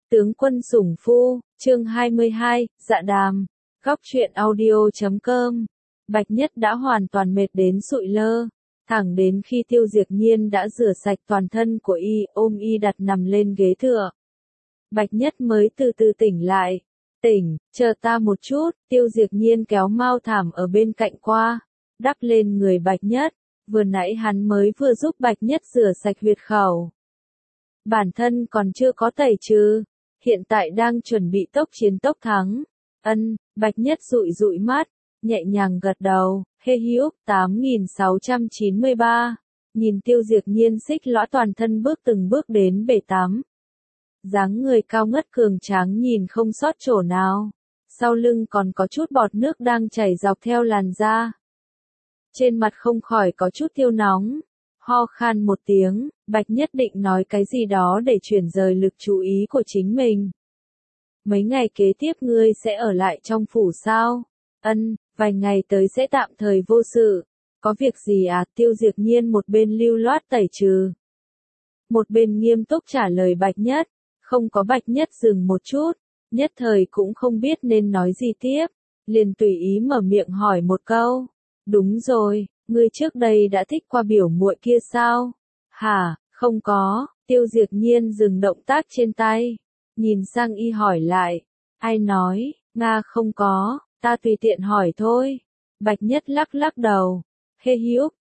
Tướng quân sủng phu, chương 22, dạ đàm, góc truyện audio.com. Bạch Nhất đã hoàn toàn mệt đến sụi lơ, thẳng đến khi Tiêu Diệp Nhiên đã rửa sạch toàn thân của y, ôm y đặt nằm lên ghế tựa. Bạch Nhất mới từ từ tỉnh lại. Tỉnh, chờ ta một chút, Tiêu Diệp Nhiên kéo mao thảm ở bên cạnh qua, đắp lên người Bạch Nhất, vừa nãy hắn mới vừa giúp Bạch Nhất rửa sạch huyệt khẩu. Bản thân còn chưa có tẩy trừ, hiện tại đang chuẩn bị tốc chiến tốc thắng. Bạch Nhất dụi dụi mắt, nhẹ nhàng gật đầu, hê hữu, 8693. Nhìn Tiêu Diệp Nhiên xích lõa toàn thân bước từng bước đến bể tắm. Dáng người cao ngất cường tráng nhìn không sót chỗ nào. Sau lưng còn có chút bọt nước đang chảy dọc theo làn da. Trên mặt không khỏi có chút tiêu nóng. Ho khan một tiếng, Bạch Nhất định nói cái gì đó để chuyển rời lực chú ý của chính mình. Mấy ngày kế tiếp ngươi sẽ ở lại trong phủ sao? Vài ngày tới sẽ tạm thời vô sự. Có việc gì à? Tiêu Diệp Nhiên một bên lưu loát tẩy trừ, một bên nghiêm túc trả lời Bạch Nhất. Không có. Bạch Nhất dừng một chút, nhất thời cũng không biết nên nói gì tiếp, liền tùy ý mở miệng hỏi một câu. Đúng rồi, ngươi trước đây đã thích qua biểu muội kia sao? Hả, không có. Tiêu Diệp Nhiên dừng động tác trên tay, nhìn sang y hỏi lại. Ai nói? Nga không có, ta tùy tiện hỏi thôi. Bạch Nhất lắc lắc đầu. Hê hữu,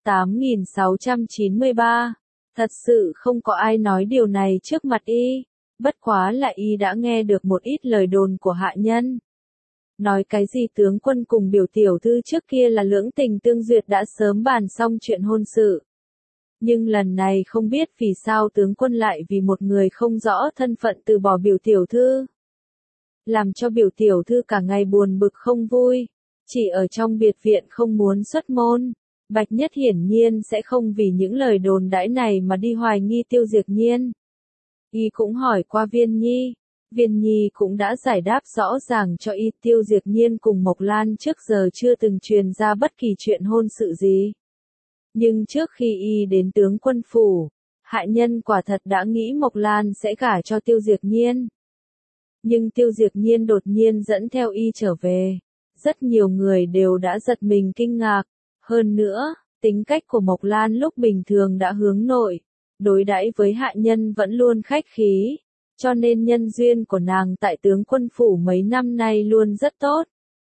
8693. Thật sự không có ai nói điều này trước mặt y. Bất quá là y đã nghe được một ít lời đồn của hạ nhân. Nói cái gì tướng quân cùng biểu tiểu thư trước kia là lưỡng tình tương duyệt đã sớm bàn xong chuyện hôn sự. Nhưng lần này không biết vì sao tướng quân lại vì một người không rõ thân phận từ bỏ biểu tiểu thư. Làm cho biểu tiểu thư cả ngày buồn bực không vui, chỉ ở trong biệt viện không muốn xuất môn. Bạch Nhất hiển nhiên sẽ không vì những lời đồn đãi này mà đi hoài nghi Tiêu Diệp Nhiên. Y cũng hỏi qua Viên Nhi. Viên Nhi cũng đã giải đáp rõ ràng cho y. Tiêu Diệp Nhiên cùng Mộc Lan trước giờ chưa từng truyền ra bất kỳ chuyện hôn sự gì. Nhưng trước khi y đến tướng quân phủ, hạ nhân quả thật đã nghĩ Mộc Lan sẽ gả cho Tiêu Diệp Nhiên. Nhưng Tiêu Diệp Nhiên đột nhiên dẫn theo y trở về. Rất nhiều người đều đã giật mình kinh ngạc. Hơn nữa, tính cách của Mộc Lan lúc bình thường đã hướng nội, đối đãi với hạ nhân vẫn luôn khách khí, cho nên nhân duyên của nàng tại tướng quân phủ mấy năm nay luôn rất tốt.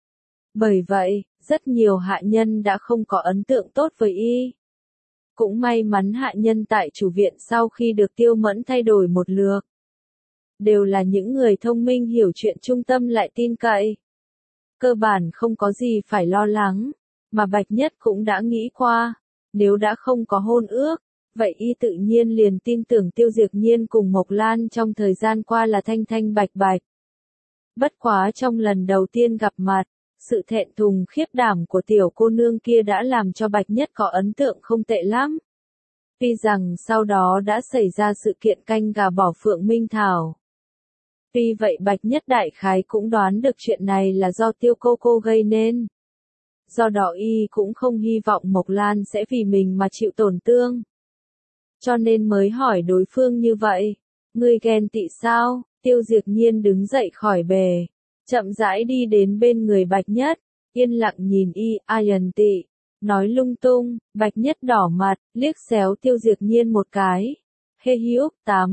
Bởi vậy, rất nhiều hạ nhân đã không có ấn tượng tốt với y. Cũng may mắn hạ nhân tại chủ viện sau khi được Tiêu Mẫn thay đổi một lượt, đều là những người thông minh hiểu chuyện trung tâm lại tin cậy. Cơ bản không có gì phải lo lắng, mà Bạch Nhất cũng đã nghĩ qua, nếu đã không có hôn ước, vậy y tự nhiên liền tin tưởng Tiêu Diệp Nhiên cùng Mộc Lan trong thời gian qua là thanh thanh bạch bạch. Bất quá trong lần đầu tiên gặp mặt, sự thẹn thùng khiếp đảm của tiểu cô nương kia đã làm cho Bạch Nhất có ấn tượng không tệ lắm. Tuy rằng sau đó đã xảy ra sự kiện canh gà bỏ Phượng Minh Thảo. Tuy vậy Bạch Nhất đại khái cũng đoán được chuyện này là do Tiêu cô gây nên. Do đó y cũng không hy vọng Mộc Lan sẽ vì mình mà chịu tổn thương. Cho nên mới hỏi đối phương như vậy. Ngươi ghen tị sao? Tiêu Diệp Nhiên đứng dậy khỏi bề, chậm rãi đi đến bên người Bạch Nhất, yên lặng nhìn y. Ai ghen tị? Nói lung tung. Bạch Nhất đỏ mặt, liếc xéo Tiêu Diệp Nhiên một cái. Hê hữu,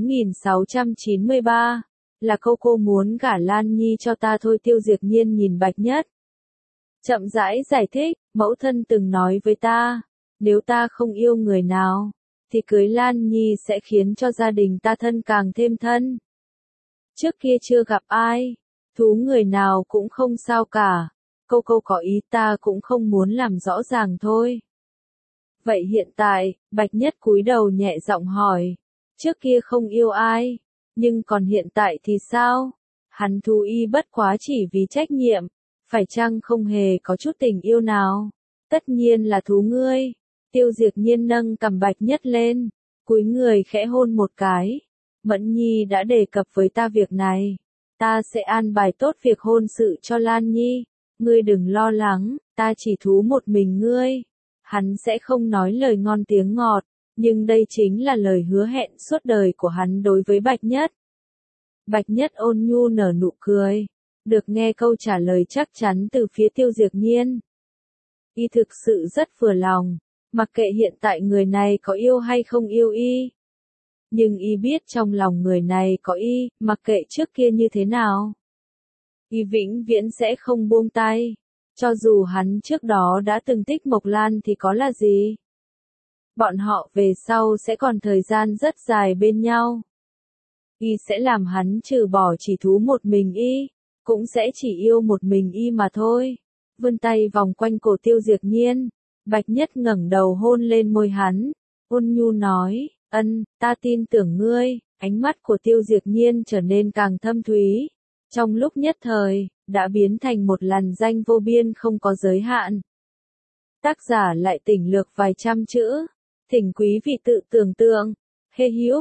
8693. Là cô muốn gả Lan Nhi cho ta thôi. Tiêu Diệp Nhiên nhìn Bạch Nhất, chậm rãi giải thích. Mẫu thân từng nói với ta, nếu ta không yêu người nào, thì cưới Lan Nhi sẽ khiến cho gia đình ta thân càng thêm thân. Trước kia chưa gặp ai, thú người nào cũng không sao cả. Cô có ý ta cũng không muốn làm rõ ràng thôi. Vậy hiện tại, Bạch Nhất cúi đầu nhẹ giọng hỏi. Trước kia không yêu ai, nhưng còn hiện tại thì sao? Hắn thú y bất quá chỉ vì trách nhiệm, phải chăng không hề có chút tình yêu nào? Tất nhiên là thú ngươi. Tiêu Diệp Nhiên nâng cằm Bạch Nhất lên, cúi người khẽ hôn một cái. Mẫn Nhi đã đề cập với ta việc này, ta sẽ an bài tốt việc hôn sự cho Lan Nhi. Ngươi đừng lo lắng, ta chỉ thú một mình ngươi. Hắn sẽ không nói lời ngon tiếng ngọt, nhưng đây chính là lời hứa hẹn suốt đời của hắn đối với Bạch Nhất. Bạch Nhất ôn nhu nở nụ cười. Được nghe câu trả lời chắc chắn từ phía Tiêu Diệp Nhiên. Y thực sự rất vừa lòng, mặc kệ hiện tại người này có yêu hay không yêu y. Nhưng y biết trong lòng người này có y, mặc kệ trước kia như thế nào. Y vĩnh viễn sẽ không buông tay. Cho dù hắn trước đó đã từng thích Mộc Lan thì có là gì? Bọn họ về sau sẽ còn thời gian rất dài bên nhau. Y sẽ làm hắn trừ bỏ chỉ thú một mình y, cũng sẽ chỉ yêu một mình y mà thôi. Vươn tay vòng quanh cổ Tiêu Diệp Nhiên, Bạch Nhất ngẩng đầu hôn lên môi hắn, ôn nhu nói, ân, ta tin tưởng ngươi. Ánh mắt của Tiêu Diệp Nhiên trở nên càng thâm thúy. Trong lúc nhất thời, đã biến thành một làn danh vô biên không có giới hạn. Tác giả lại tỉnh lược vài trăm chữ. Thỉnh quý vị tự tưởng tượng. Hê Hữu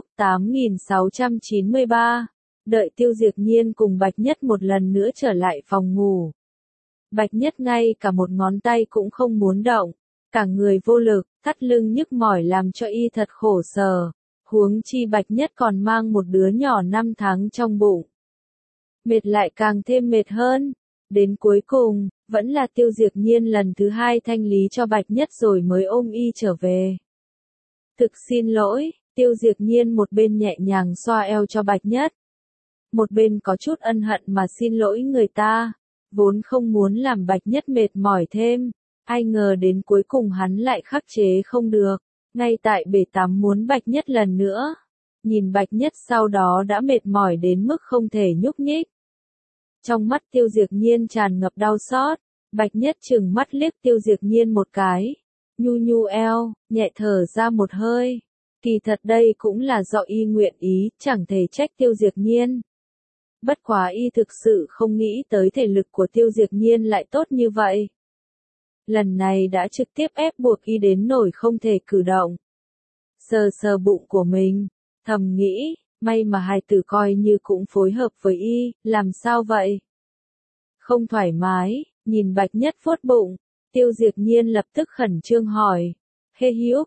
8693. Đợi Tiêu Diệp Nhiên cùng Bạch Nhất một lần nữa trở lại phòng ngủ. Bạch Nhất ngay cả một ngón tay cũng không muốn động. Cả người vô lực, thắt lưng nhức mỏi làm cho y thật khổ sở. Huống chi Bạch Nhất còn mang một đứa nhỏ 5 tháng trong bụng. Mệt lại càng thêm mệt hơn. Đến cuối cùng, vẫn là Tiêu Diệp Nhiên lần thứ 2 thanh lý cho Bạch Nhất rồi mới ôm y trở về. Thực xin lỗi, Tiêu Diệp Nhiên một bên nhẹ nhàng xoa eo cho Bạch Nhất. Một bên có chút ân hận mà xin lỗi người ta. Vốn không muốn làm Bạch Nhất mệt mỏi thêm. Ai ngờ đến cuối cùng hắn lại khắc chế không được. Ngay tại bể tắm muốn Bạch Nhất lần nữa. Nhìn Bạch Nhất sau đó đã mệt mỏi đến mức không thể nhúc nhích. Trong mắt Tiêu Diệp Nhiên tràn ngập đau xót. Bạch Nhất trừng mắt liếc Tiêu Diệp Nhiên một cái. Nhu nhu eo, nhẹ thở ra một hơi. Kỳ thật đây cũng là do y nguyện ý, chẳng thể trách Tiêu Diệp Nhiên. Bất quá y thực sự không nghĩ tới thể lực của Tiêu Diệp Nhiên lại tốt như vậy. Lần này đã trực tiếp ép buộc y đến nỗi không thể cử động. Sờ sờ bụng của mình, thầm nghĩ, may mà hài tử coi như cũng phối hợp với y, làm sao vậy? Không thoải mái, nhìn Bạch Nhất vuốt bụng, Tiêu Diệp Nhiên lập tức khẩn trương hỏi. Hê Hữu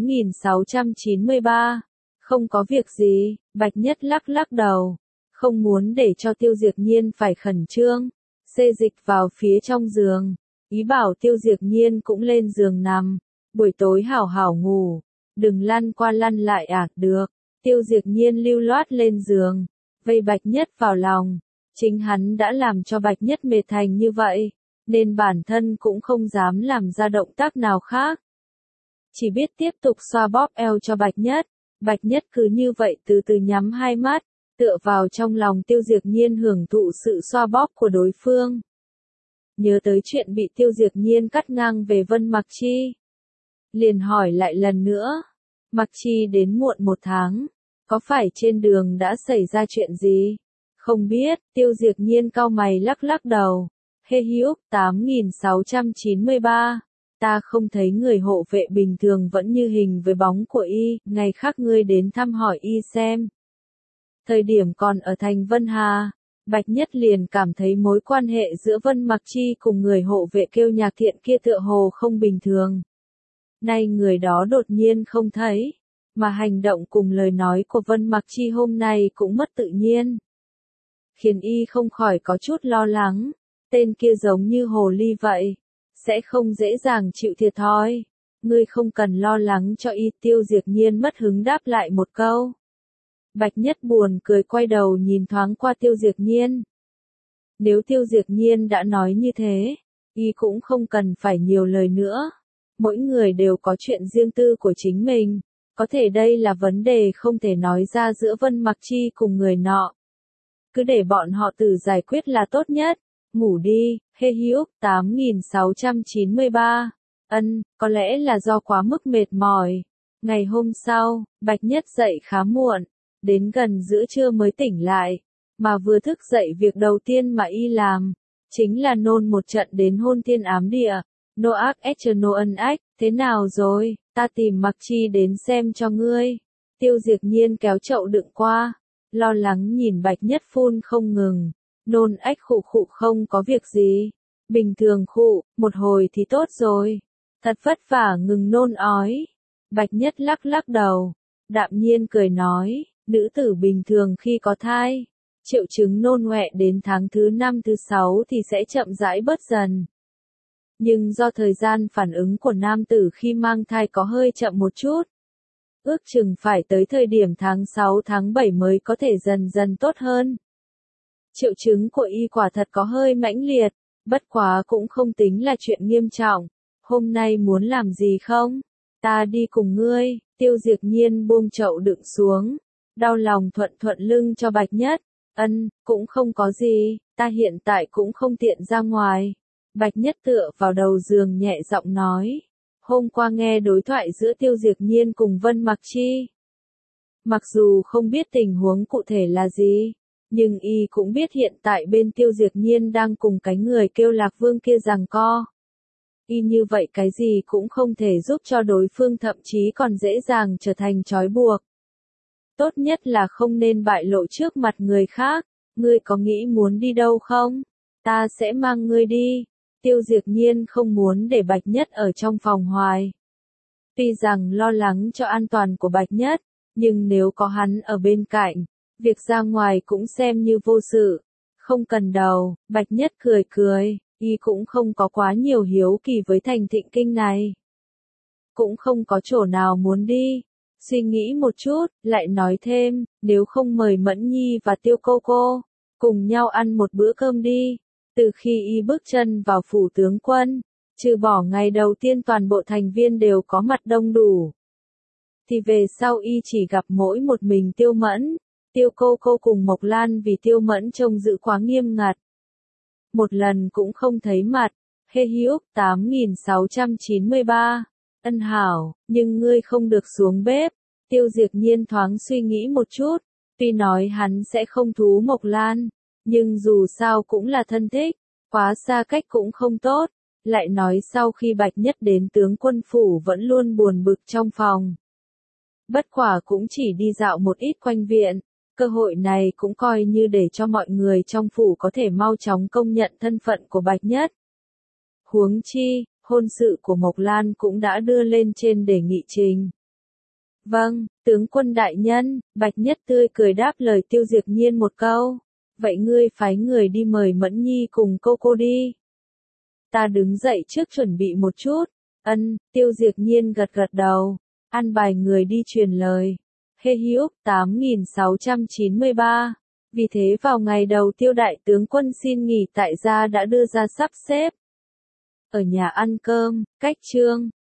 8693. Không có việc gì, Bạch Nhất lắc lắc đầu. Không muốn để cho Tiêu Diệp Nhiên phải khẩn trương. Xê dịch vào phía trong giường. Ý bảo Tiêu Diệp Nhiên cũng lên giường nằm. Buổi tối hảo hảo ngủ. Đừng lăn qua lăn lại được. Tiêu Diệp Nhiên lưu loát lên giường. Vây Bạch Nhất vào lòng. Chính hắn đã làm cho Bạch Nhất mệt thành như vậy. Nên bản thân cũng không dám làm ra động tác nào khác. Chỉ biết tiếp tục xoa bóp eo cho Bạch Nhất. Bạch Nhất cứ như vậy từ từ nhắm hai mắt, tựa vào trong lòng Tiêu Diệp Nhiên hưởng thụ sự xoa bóp của đối phương. Nhớ tới chuyện bị Tiêu Diệp Nhiên cắt ngang về Vân Mặc Chi. Liền hỏi lại lần nữa. Mặc Chi đến muộn 1 tháng. Có phải trên đường đã xảy ra chuyện gì? Không biết, Tiêu Diệp Nhiên cau mày lắc lắc đầu. Hê Hữu 8693. Ta không thấy người hộ vệ bình thường vẫn như hình với bóng của y, ngày khác ngươi đến thăm hỏi y xem. Thời điểm còn ở thành Vân Hà, Bạch Nhất liền cảm thấy mối quan hệ giữa Vân Mặc Chi cùng người hộ vệ kêu nhạc thiện kia tựa hồ không bình thường. Nay người đó đột nhiên không thấy, mà hành động cùng lời nói của Vân Mặc Chi hôm nay cũng mất tự nhiên. Khiến y không khỏi có chút lo lắng, tên kia giống như hồ ly vậy. Sẽ không dễ dàng chịu thiệt thòi. Ngươi không cần lo lắng cho y. Tiêu Diệp Nhiên mất hứng đáp lại một câu. Bạch Nhất buồn cười quay đầu nhìn thoáng qua Tiêu Diệp Nhiên. Nếu Tiêu Diệp Nhiên đã nói như thế, y cũng không cần phải nhiều lời nữa. Mỗi người đều có chuyện riêng tư của chính mình. Có thể đây là vấn đề không thể nói ra giữa Vân Mặc Chi cùng người nọ. Cứ để bọn họ tự giải quyết là tốt nhất. Ngủ đi, Hê Hữu 8693. Có lẽ là do quá mức mệt mỏi. Ngày hôm sau, Bạch Nhất dậy khá muộn, đến gần giữa trưa mới tỉnh lại, mà vừa thức dậy việc đầu tiên mà y làm, chính là nôn một trận đến hôn thiên ám địa. Noach Eternal Ách, thế nào rồi, ta tìm Mặc Chi đến xem cho ngươi. Tiêu Diệp Nhiên kéo chậu đựng qua, lo lắng nhìn Bạch Nhất phun không ngừng. Nôn ách khụ khụ không có việc gì. Bình thường khụ, một hồi thì tốt rồi. Thật vất vả ngừng nôn ói. Bạch Nhất lắc lắc đầu. Đạm nhiên cười nói, nữ tử bình thường khi có thai, Triệu chứng nôn ọe đến tháng thứ 5 thứ 6 thì sẽ chậm rãi bớt dần. Nhưng do thời gian phản ứng của nam tử khi mang thai có hơi chậm một chút, ước chừng phải tới thời điểm tháng 6 tháng 7 mới có thể dần dần tốt hơn. Triệu chứng của y quả thật có hơi mãnh liệt, bất quá cũng không tính là chuyện nghiêm trọng. Hôm nay muốn làm gì không? Ta đi cùng ngươi. Tiêu Diệp Nhiên buông chậu đựng xuống, đau lòng thuận thuận lưng cho Bạch Nhất. Ân, cũng không có gì, ta hiện tại cũng không tiện ra ngoài. Bạch Nhất tựa vào đầu giường nhẹ giọng nói. Hôm qua nghe đối thoại giữa Tiêu Diệp Nhiên cùng Vân Mặc Chi. Mặc dù không biết tình huống cụ thể là gì, nhưng y cũng biết hiện tại bên Tiêu Diệp Nhiên đang cùng cái người kêu Lạc Vương kia giằng co. Y như vậy cái gì cũng không thể giúp cho đối phương, thậm chí còn dễ dàng trở thành trói buộc. Tốt nhất là không nên bại lộ trước mặt người khác. Ngươi có nghĩ muốn đi đâu không? Ta sẽ mang ngươi đi. Tiêu Diệp Nhiên không muốn để Bạch Nhất ở trong phòng hoài. Tuy rằng lo lắng cho an toàn của Bạch Nhất, nhưng nếu có hắn ở bên cạnh, việc ra ngoài cũng xem như vô sự. Không cần đâu. Bạch Nhất cười cười, y cũng không có quá nhiều hiếu kỳ với thành Thịnh Kinh này. Cũng không có chỗ nào muốn đi. Suy nghĩ một chút, lại nói thêm, nếu không mời Mẫn Nhi và Tiêu cô cô, cùng nhau ăn một bữa cơm đi. Từ khi y bước chân vào phủ tướng quân, trừ bỏ ngày đầu tiên toàn bộ thành viên đều có mặt đông đủ, thì về sau y chỉ gặp mỗi một mình Tiêu Mẫn. Tiêu cô cô cùng Mộc Lan vì Tiêu Mẫn trông giữ quá nghiêm ngặt, một lần cũng không thấy mặt. Hê Hữu 8693. Ân hảo, nhưng ngươi không được xuống bếp. Tiêu Diệp Nhiên thoáng suy nghĩ một chút, tuy nói hắn sẽ không thú Mộc Lan, nhưng dù sao cũng là thân thích, quá xa cách cũng không tốt. Lại nói sau khi Bạch Nhất đến tướng quân phủ vẫn luôn buồn bực trong phòng. Bất quả cũng chỉ đi dạo một ít quanh viện, cơ hội này cũng coi như để cho mọi người trong phủ có thể mau chóng công nhận thân phận của Bạch Nhất. Huống chi, hôn sự của Mộc Lan cũng đã đưa lên trên để nghị trình. Vâng, tướng quân đại nhân. Bạch Nhất tươi cười đáp lời Tiêu Diệp Nhiên một câu. Vậy ngươi phái người đi mời Mẫn Nhi cùng cô đi. Ta đứng dậy trước chuẩn bị một chút. Ân, Tiêu Diệp Nhiên gật gật đầu, an bài người đi truyền lời. Hê Hữu 8693. Vì thế vào ngày đầu Tiêu đại tướng quân xin nghỉ tại gia đã đưa ra sắp xếp. Ở nhà ăn cơm, cách trương,